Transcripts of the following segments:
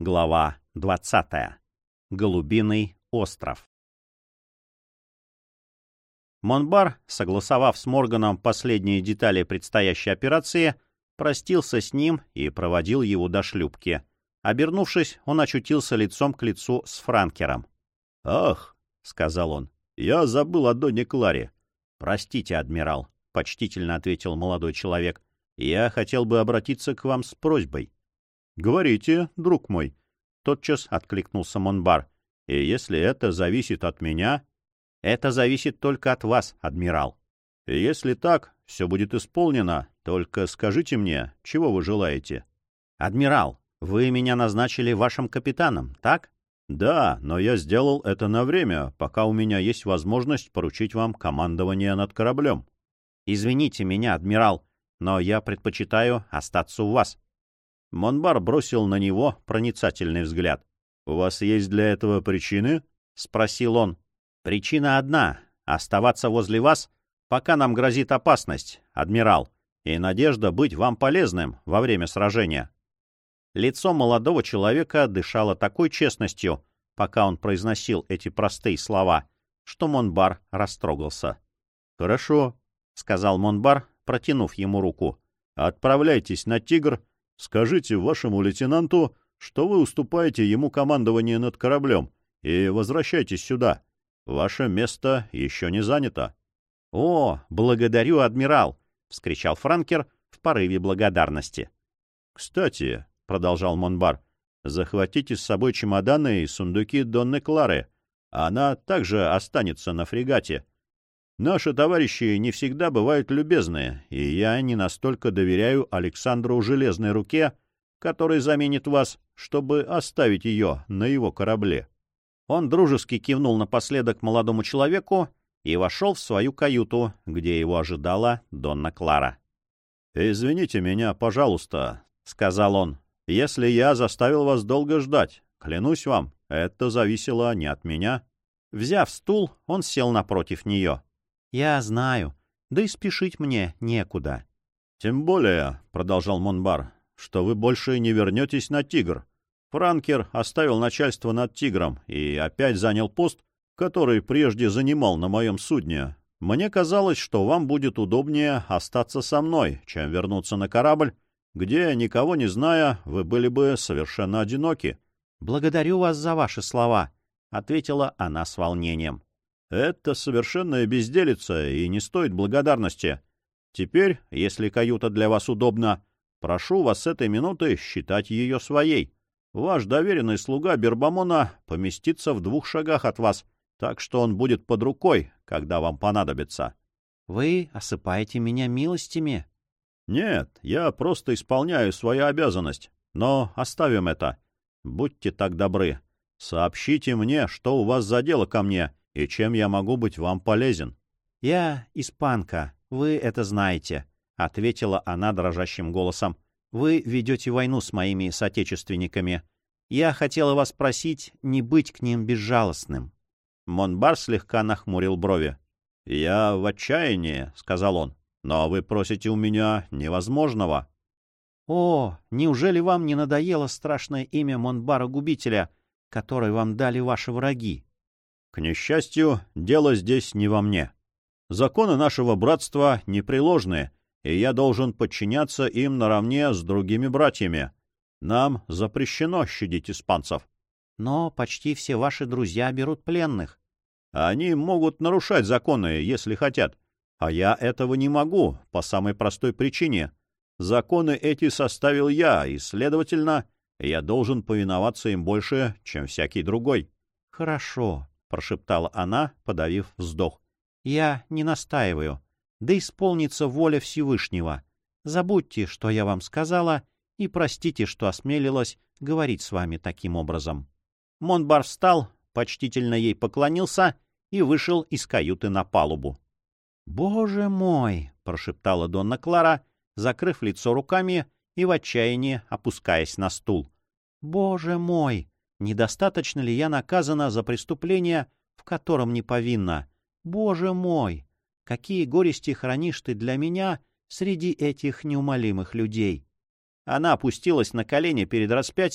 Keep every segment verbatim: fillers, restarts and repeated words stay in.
Глава двадцатая. Голубиный остров. Монбар, согласовав с Морганом последние детали предстоящей операции, простился с ним и проводил его до шлюпки. Обернувшись, он очутился лицом к лицу с Франкером. — Ах, — сказал он, — я забыл о Донне Кларе. — Простите, адмирал, — почтительно ответил молодой человек. — Я хотел бы обратиться к вам с просьбой. — Говорите, друг мой, — тотчас откликнулся Монбар. — И если это зависит от меня... — Это зависит только от вас, адмирал. — Если так, все будет исполнено. Только скажите мне, чего вы желаете? — Адмирал, вы меня назначили вашим капитаном, так? — Да, но я сделал это на время, пока у меня есть возможность поручить вам командование над кораблем. — Извините меня, адмирал, но я предпочитаю остаться у вас. Монбар бросил на него проницательный взгляд. — У вас есть для этого причины? — спросил он. — Причина одна — оставаться возле вас, пока нам грозит опасность, адмирал, и надежда быть вам полезным во время сражения. Лицо молодого человека дышало такой честностью, пока он произносил эти простые слова, что Монбар растрогался. — Хорошо, — сказал Монбар, протянув ему руку. — Отправляйтесь на «Тигр», скажите вашему лейтенанту, что вы уступаете ему командование над кораблем, и возвращайтесь сюда. Ваше место еще не занято. — О, благодарю, адмирал! — вскричал Франкер в порыве благодарности. — Кстати, — продолжал Монбар, — захватите с собой чемоданы и сундуки Донны Клары. Она также останется на фрегате. Наши товарищи не всегда бывают любезны, и я не настолько доверяю Александру Железной Руке, который заменит вас, чтобы оставить ее на его корабле. Он дружески кивнул напоследок молодому человеку и вошел в свою каюту, где его ожидала Донна Клара. — Извините меня, пожалуйста, — сказал он, — если я заставил вас долго ждать. Клянусь вам, это зависело не от меня. Взяв стул, он сел напротив нее. — Я знаю, да и спешить мне некуда. — Тем более, — продолжал Монбар, — что вы больше не вернетесь на «Тигр». Франкер оставил начальство над «Тигром» и опять занял пост, который прежде занимал на моем судне. Мне казалось, что вам будет удобнее остаться со мной, чем вернуться на корабль, где, никого не зная, вы были бы совершенно одиноки. — Благодарю вас за ваши слова, — ответила она с волнением. — Это совершенная безделица и не стоит благодарности. Теперь, если каюта для вас удобна, прошу вас с этой минуты считать ее своей. Ваш доверенный слуга Бербамона поместится в двух шагах от вас, так что он будет под рукой, когда вам понадобится. — Вы осыпаете меня милостями? — Нет, я просто исполняю свою обязанность. Но оставим это. Будьте так добры. Сообщите мне, что у вас за дело ко мне, и чем я могу быть вам полезен. — Я испанка, вы это знаете, — ответила она дрожащим голосом. Вы ведете войну с моими соотечественниками. Я хотела вас просить не быть к ним безжалостным. Монбар слегка нахмурил брови. — Я в отчаянии, — сказал он, — но вы просите у меня невозможного. — О, неужели вам не надоело страшное имя Монбара-губителя, которое вам дали ваши враги? — К несчастью, дело здесь не во мне. Законы нашего братства непреложны, и я должен подчиняться им наравне с другими братьями. Нам запрещено щадить испанцев. — Но почти все ваши друзья берут пленных. — Они могут нарушать законы, если хотят. А я этого не могу, по самой простой причине. Законы эти составил я, и, следовательно, я должен повиноваться им больше, чем всякий другой. — Хорошо, — прошептала она, подавив вздох. — Я не настаиваю. Да исполнится воля Всевышнего. Забудьте, что я вам сказала, и простите, что осмелилась говорить с вами таким образом. Монбар встал, почтительно ей поклонился и вышел из каюты на палубу. — Боже мой! — прошептала Донна Клара, закрыв лицо руками и в отчаянии опускаясь на стул. — Боже мой! Недостаточно ли я наказана за преступление, в котором не повинна? Боже мой! Какие горести хранишь ты для меня среди этих неумолимых людей! Она опустилась на колени перед распятием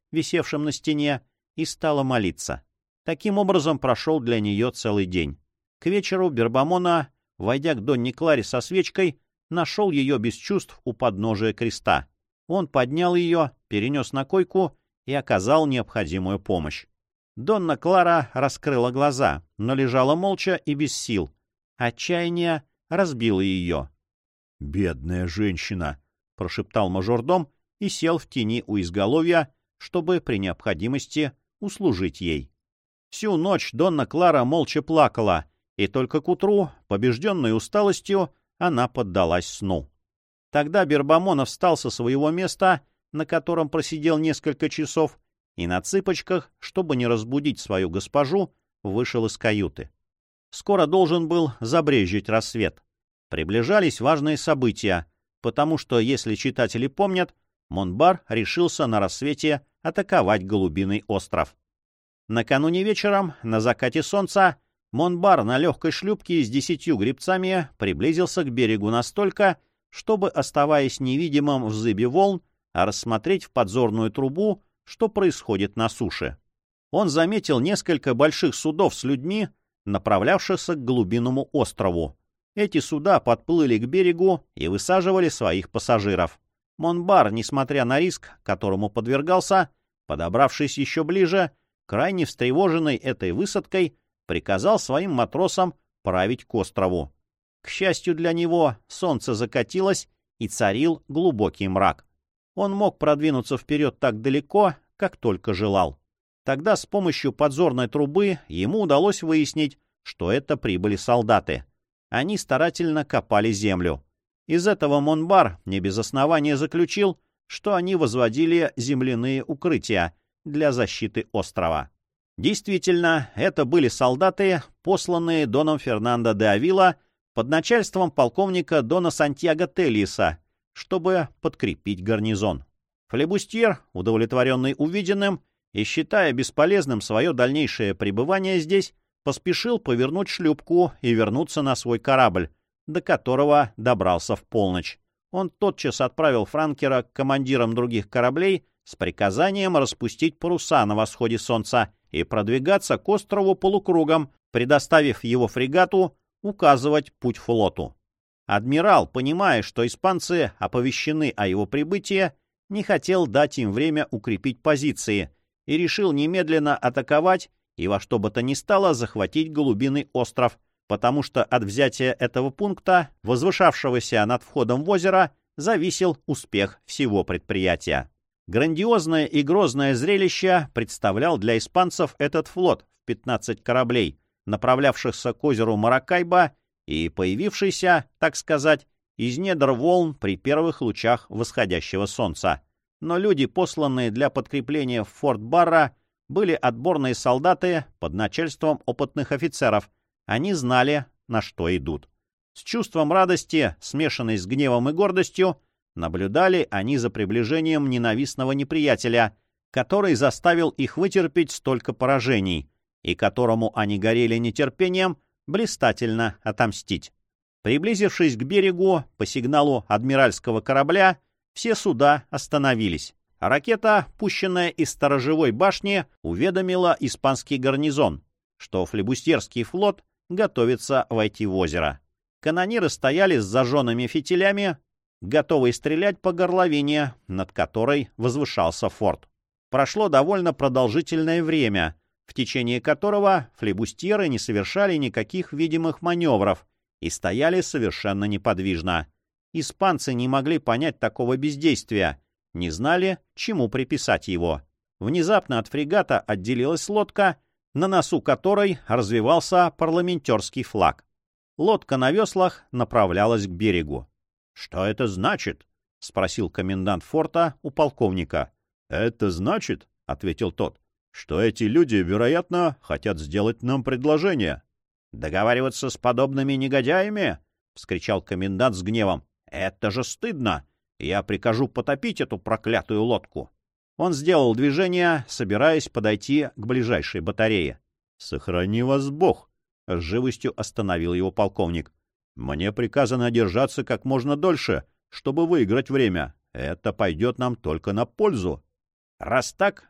висевшем на стене, и стала молиться. Таким образом прошел для нее целый день. К вечеру Бербамона, войдя к Донне Кларе со свечкой, нашел ее без чувств у подножия креста. Он поднял ее, перенес на койку и оказал необходимую помощь. Донна Клара раскрыла глаза, но лежала молча и без сил. Отчаяние разбило ее. — Бедная женщина! — прошептал мажордом и сел в тени у изголовья, чтобы при необходимости услужить ей. Всю ночь Донна Клара молча плакала, и только к утру, побежденной усталостью, она поддалась сну. Тогда Бербамона встал со своего места, на котором просидел несколько часов, и на цыпочках, чтобы не разбудить свою госпожу, вышел из каюты. Скоро должен был забрезжить рассвет. Приближались важные события, потому что, если читатели помнят, Монбар решился на рассвете атаковать Голубиный остров. Накануне вечером, на закате солнца, Монбар на легкой шлюпке с десятью гребцами приблизился к берегу настолько, чтобы, оставаясь невидимым в зыбе волн, рассмотреть в подзорную трубу, что происходит на суше. Он заметил несколько больших судов с людьми, направлявшихся к Голубиному острову. Эти суда подплыли к берегу и высаживали своих пассажиров. Монбар, несмотря на риск, которому подвергался, подобравшись еще ближе, крайне встревоженный этой высадкой, приказал своим матросам править к острову. К счастью для него, солнце закатилось, и царил глубокий мрак. Он мог продвинуться вперед так далеко, как только желал. Тогда с помощью подзорной трубы ему удалось выяснить, что это прибыли солдаты. Они старательно копали землю. Из этого Монбар не без основания заключил, что они возводили земляные укрытия для защиты острова. Действительно, это были солдаты, посланные доном Фернандо де Авила под начальством полковника дона Сантьяго Телиса, чтобы подкрепить гарнизон. Флебустьер, удовлетворенный увиденным и считая бесполезным свое дальнейшее пребывание здесь, поспешил повернуть шлюпку и вернуться на свой корабль, до которого добрался в полночь. Он тотчас отправил франкера к командирам других кораблей с приказанием распустить паруса на восходе солнца и продвигаться к острову полукругом, предоставив его фрегату указывать путь флоту. Адмирал, понимая, что испанцы оповещены о его прибытии, не хотел дать им время укрепить позиции и решил немедленно атаковать и во что бы то ни стало захватить Голубиный остров, потому что от взятия этого пункта, возвышавшегося над входом в озеро, зависел успех всего предприятия. Грандиозное и грозное зрелище представлял для испанцев этот флот в пятнадцать кораблей, направлявшихся к озеру Маракайбо и появившийся, так сказать, из недр волн при первых лучах восходящего солнца. Но люди, посланные для подкрепления в форт Барра, были отборные солдаты под начальством опытных офицеров. Они знали, на что идут. С чувством радости, смешанной с гневом и гордостью, наблюдали они за приближением ненавистного неприятеля, который заставил их вытерпеть столько поражений, и которому они горели нетерпением блистательно отомстить. Приблизившись к берегу по сигналу адмиральского корабля, все суда остановились. Ракета, пущенная из сторожевой башни, уведомила испанский гарнизон, что флебустьерский флот готовится войти в озеро. Канониры стояли с зажженными фитилями, готовые стрелять по горловине, над которой возвышался форт. Прошло довольно продолжительное время, в течение которого флебустьеры не совершали никаких видимых маневров и стояли совершенно неподвижно. Испанцы не могли понять такого бездействия, не знали, чему приписать его. Внезапно от фрегата отделилась лодка, на носу которой развевался парламентерский флаг. Лодка на веслах направлялась к берегу. — Что это значит? — спросил комендант форта у полковника. — Это значит, — ответил тот, — что эти люди, вероятно, хотят сделать нам предложение. — Договариваться с подобными негодяями? — вскричал комендант с гневом. — Это же стыдно! Я прикажу потопить эту проклятую лодку. Он сделал движение, собираясь подойти к ближайшей батарее. — Сохрани вас Бог! — с живостью остановил его полковник. — Мне приказано держаться как можно дольше, чтобы выиграть время. Это пойдет нам только на пользу. — Раз так,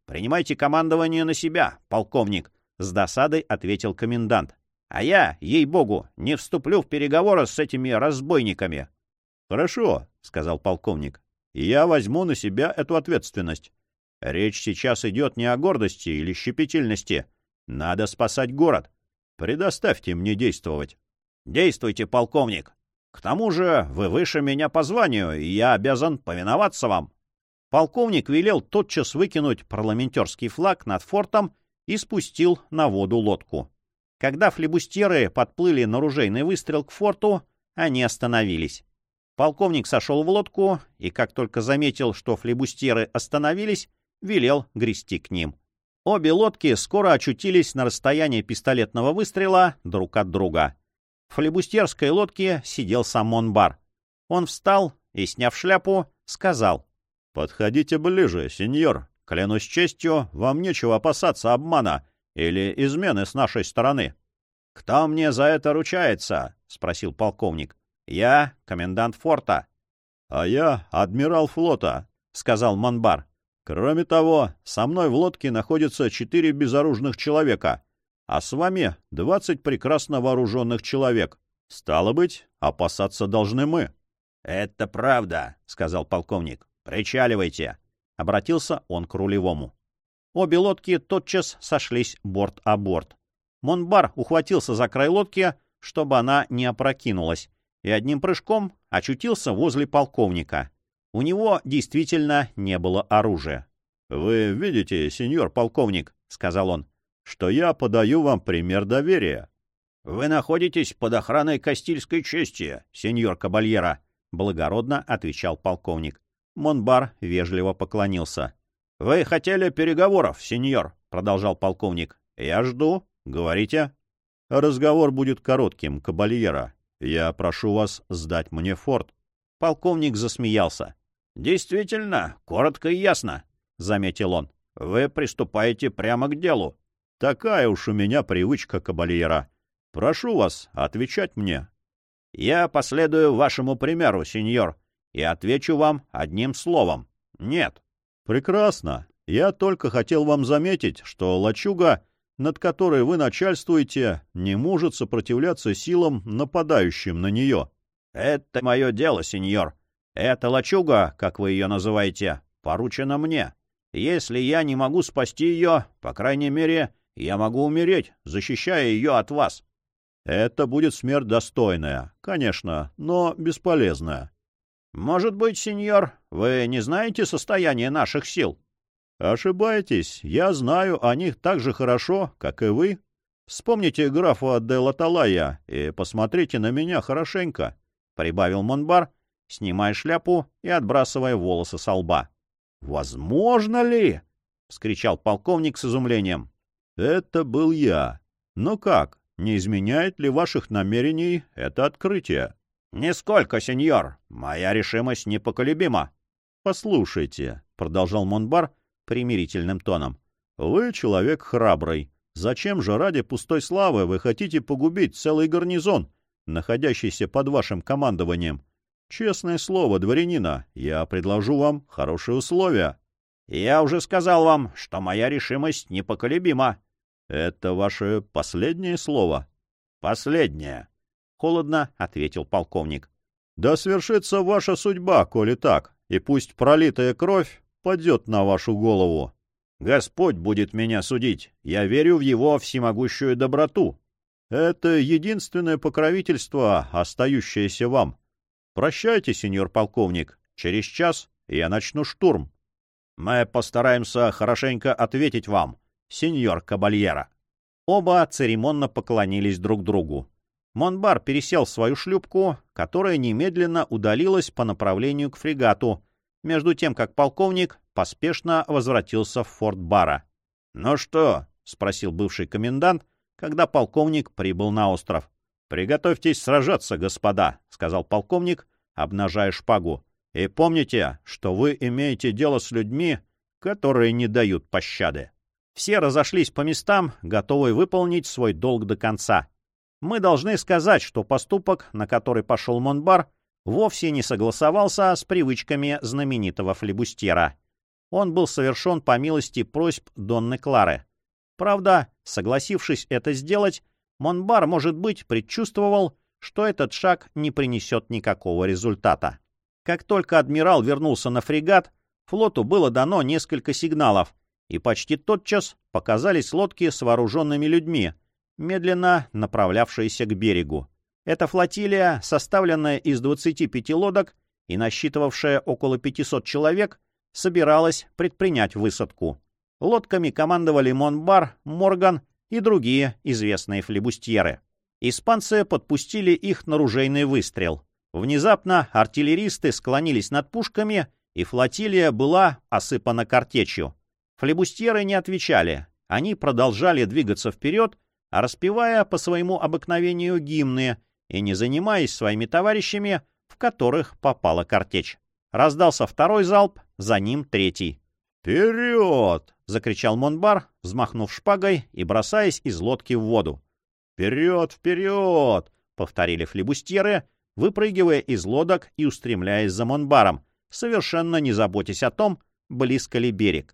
принимайте командование на себя, полковник, — с досадой ответил комендант. А я, ей-богу, не вступлю в переговоры с этими разбойниками. — Хорошо, — сказал полковник. — Я возьму на себя эту ответственность. Речь сейчас идет не о гордости или щепетильности. Надо спасать город. Предоставьте мне действовать. — Действуйте, полковник. К тому же вы выше меня по званию, и я обязан повиноваться вам. Полковник велел тотчас выкинуть парламентерский флаг над фортом и спустил на воду лодку. Когда флибустьеры подплыли на ружейный выстрел к форту, они остановились. Полковник сошел в лодку и, как только заметил, что флибустьеры остановились, велел грести к ним. Обе лодки скоро очутились на расстоянии пистолетного выстрела друг от друга. В флибустьерской лодке сидел сам Монбар. Он встал и, сняв шляпу, сказал: — Подходите ближе, сеньор. Клянусь честью, вам нечего опасаться обмана или измены с нашей стороны. — Кто мне за это ручается? — спросил полковник. — Я комендант форта. — А я адмирал флота, — сказал Монбар. — Кроме того, со мной в лодке находятся четыре безоружных человека, а с вами двадцать прекрасно вооруженных человек. Стало быть, опасаться должны мы. — Это правда, — сказал полковник. — Причаливайте. Обратился он к рулевому. Обе лодки тотчас сошлись борт о борт. Монбар ухватился за край лодки, чтобы она не опрокинулась, и одним прыжком очутился возле полковника. У него действительно не было оружия. — Вы видите, сеньор полковник, — сказал он, — что я подаю вам пример доверия. — Вы находитесь под охраной Кастильской чести, сеньор Кабальера, — благородно отвечал полковник. Монбар вежливо поклонился. — Вы хотели переговоров, сеньор, — продолжал полковник. — Я жду. Говорите. — Разговор будет коротким, Кабальера. Я прошу вас сдать мне форт. Полковник засмеялся. — Действительно, коротко и ясно, — заметил он. — Вы приступаете прямо к делу. — Такая уж у меня привычка, Кабальера. Прошу вас отвечать мне. — Я последую вашему примеру, сеньор, и отвечу вам одним словом. Нет. — Прекрасно. Я только хотел вам заметить, что лачуга, над которой вы начальствуете, не может сопротивляться силам, нападающим на нее. — Это мое дело, сеньор. Эта лачуга, как вы ее называете, поручена мне. Если я не могу спасти ее, по крайней мере, я могу умереть, защищая ее от вас. — Это будет смерть достойная, конечно, но бесполезная. — Может быть, сеньор, вы не знаете состояние наших сил? — Ошибаетесь. Я знаю о них так же хорошо, как и вы. Вспомните графа де Латалая и посмотрите на меня хорошенько, — прибавил Монбар, снимая шляпу и отбрасывая волосы со лба. — Возможно ли? — вскричал полковник с изумлением. — Это был я. Но как? Не изменяет ли ваших намерений это открытие? — Нисколько, сеньор. Моя решимость непоколебима. — Послушайте, — продолжал Монбар примирительным тоном, — вы человек храбрый. Зачем же ради пустой славы вы хотите погубить целый гарнизон, находящийся под вашим командованием? Честное слово дворянина, я предложу вам хорошие условия. — Я уже сказал вам, что моя решимость непоколебима. — Это ваше последнее слово? — Последнее. — холодно ответил полковник. — Да свершится ваша судьба, коли так, и пусть пролитая кровь падет на вашу голову. Господь будет меня судить. Я верю в его всемогущую доброту. Это единственное покровительство, остающееся вам. Прощайте, сеньор полковник. Через час я начну штурм. Мы постараемся хорошенько ответить вам, сеньор Кабальера. Оба церемонно поклонились друг другу. Монбар пересел в свою шлюпку, которая немедленно удалилась по направлению к фрегату, между тем как полковник поспешно возвратился в форт Бара. — Ну что? — спросил бывший комендант, когда полковник прибыл на остров. — Приготовьтесь сражаться, господа, — сказал полковник, обнажая шпагу. — И помните, что вы имеете дело с людьми, которые не дают пощады. Все разошлись по местам, готовые выполнить свой долг до конца. Мы должны сказать, что поступок, на который пошел Монбар, вовсе не согласовался с привычками знаменитого флибустьера. он был совершен по милости просьб Донны Клары. Правда, согласившись это сделать, Монбар, может быть, предчувствовал, что этот шаг не принесет никакого результата. Как только адмирал вернулся на фрегат, флоту было дано несколько сигналов, и почти тотчас показались лодки с вооруженными людьми, медленно направлявшиеся к берегу. Эта флотилия, составленная из двадцати пяти лодок и насчитывавшая около пятисот человек, собиралась предпринять высадку. Лодками командовали Монбар, Морган и другие известные флибустьеры. Испанцы подпустили их на ружейный выстрел. Внезапно артиллеристы склонились над пушками, и флотилия была осыпана картечью. Флибустьеры не отвечали. Они продолжали двигаться вперед, распевая по своему обыкновению гимны и не занимаясь своими товарищами, в которых попала картечь. Раздался второй залп, за ним третий. «Вперед!» — закричал Монбар, взмахнув шпагой и бросаясь из лодки в воду. «Вперед, вперед!» — повторили флибустьеры, выпрыгивая из лодок и устремляясь за Монбаром, совершенно не заботясь о том, близко ли берег.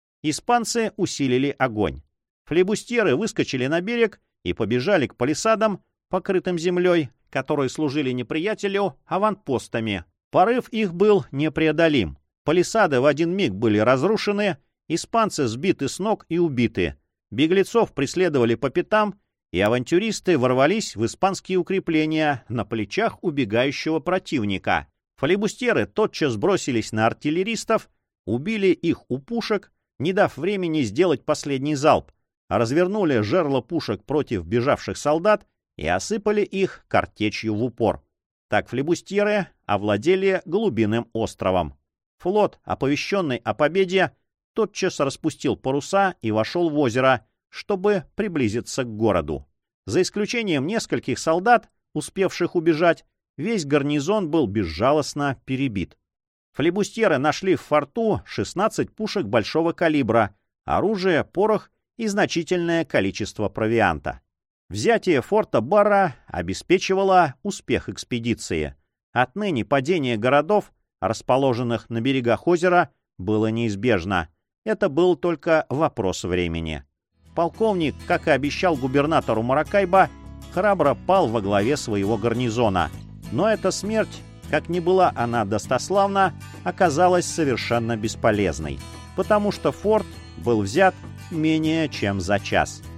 Испанцы усилили огонь. Флибустьеры выскочили на берег и побежали к палисадам, покрытым землей, которые служили неприятелю аванпостами. Порыв их был непреодолим. Палисады в один миг были разрушены, испанцы сбиты с ног и убиты. Беглецов преследовали по пятам, и авантюристы ворвались в испанские укрепления на плечах убегающего противника. Флибустьеры тотчас бросились на артиллеристов, убили их у пушек, не дав времени сделать последний залп, развернули жерла пушек против бежавших солдат и осыпали их картечью в упор. Так флибустьеры овладели Голубиным островом. Флот, оповещенный о победе, тотчас распустил паруса и вошел в озеро, чтобы приблизиться к городу. За исключением нескольких солдат, успевших убежать, весь гарнизон был безжалостно перебит. Флибустьеры нашли в форту шестнадцать пушек большого калибра, оружие, порох и значительное количество провианта. Взятие форта Барра обеспечивало успех экспедиции. Отныне падение городов, расположенных на берегах озера, было неизбежно. Это был только вопрос времени. Полковник, как и обещал губернатору Маракайбо, храбро пал во главе своего гарнизона. Но эта смерть, как ни была она достославна, оказалась совершенно бесполезной, потому что форт был взят менее чем за час.